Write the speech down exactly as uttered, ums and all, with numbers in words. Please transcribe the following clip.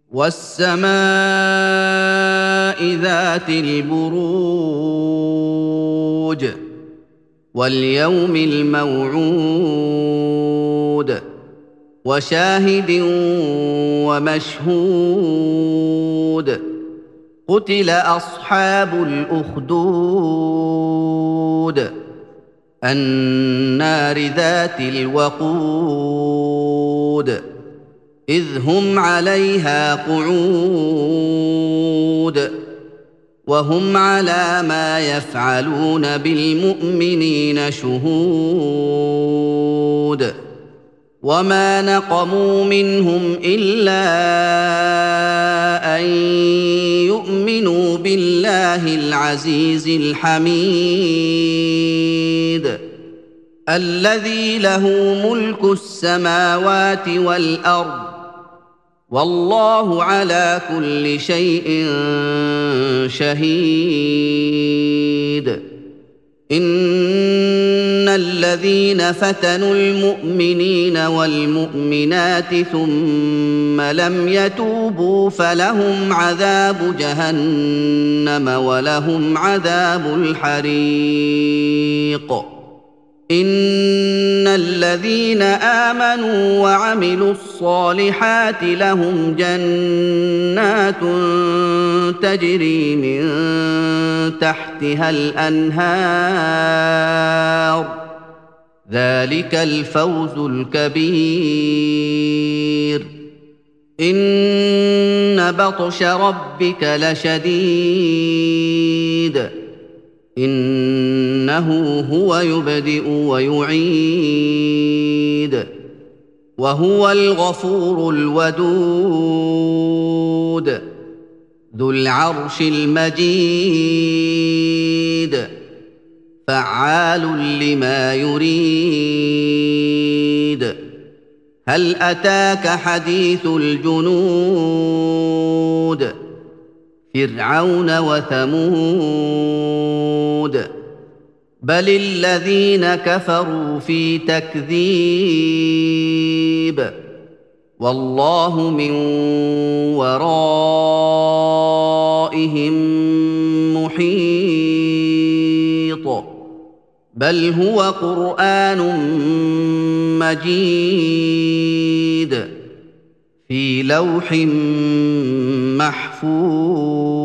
وَالسَّمَاءِ ذَاتِ الْبُرُوجِ وَالْيَوْمِ الْمَوْعُودِ وَشَاهِدٍ وَمَشْهُودٍ قُتِلَ أَصْحَابُ الْأُخْدُودِ النَّارِ ذَاتِ الْوَقُودِ إِذْ هُمْ عَلَيْهَا قُعُودٌ وَهُمْ عَلَىٰ مَا يَفْعَلُونَ بِالْمُؤْمِنِينَ شُهُودٌ وَمَا نَقَمُوا مِنْهُمْ إِلَّا أَن يُؤْمِنُوا بِاللَّهِ الْعَزِيزِ الْحَمِيدِ الَّذِي لَهُ مُلْكُ السَّمَاوَاتِ وَالْأَرْضِ وَاللَّهُ عَلَىٰ كُلِّ شَيْءٍ شَهِيدٌ إِنَّ الَّذِينَ فَتَنُوا الْمُؤْمِنِينَ وَالْمُؤْمِنَاتِ ثُمَّ لَمْ يَتُوبُوا فَلَهُمْ عَذَابُ جَهَنَّمَ وَلَهُمْ عَذَابُ الْحَرِيقِ إِنَّ الَّذِينَ آمَنُوا وَعَمِلُوا الصَّالِحَاتِ لَهُمْ جَنَّاتٌ تَجْرِي مِن تَحْتِهَا الْأَنْهَارُ ذَلِكَ الْفَوْزُ الْكَبِيرُ إِنَّ بَطْشَ رَبِّكَ لَشَدِيدٌ إِنَّهُ هُوَ يُبْدِئُ وَيُعِيدُ وَهُوَ الْغَفُورُ الْوَدُودُ ذُو الْعَرْشِ الْمَجِيدُ فَعَّالٌ لِّمَا يُرِيدُ هَلْ أَتَاكَ حَدِيثُ الْجُنُودِ فِرْعَوْنَ وَثَمُودَ بَلِ الَّذِينَ كَفَرُوا فِي تَكْذِيبٍ وَاللَّهُ مِن وَرَائِهِم مُّحِيطٌ بَلْ هُوَ قُرْآنٌ مَّجِيدٌ في لوح محفوظ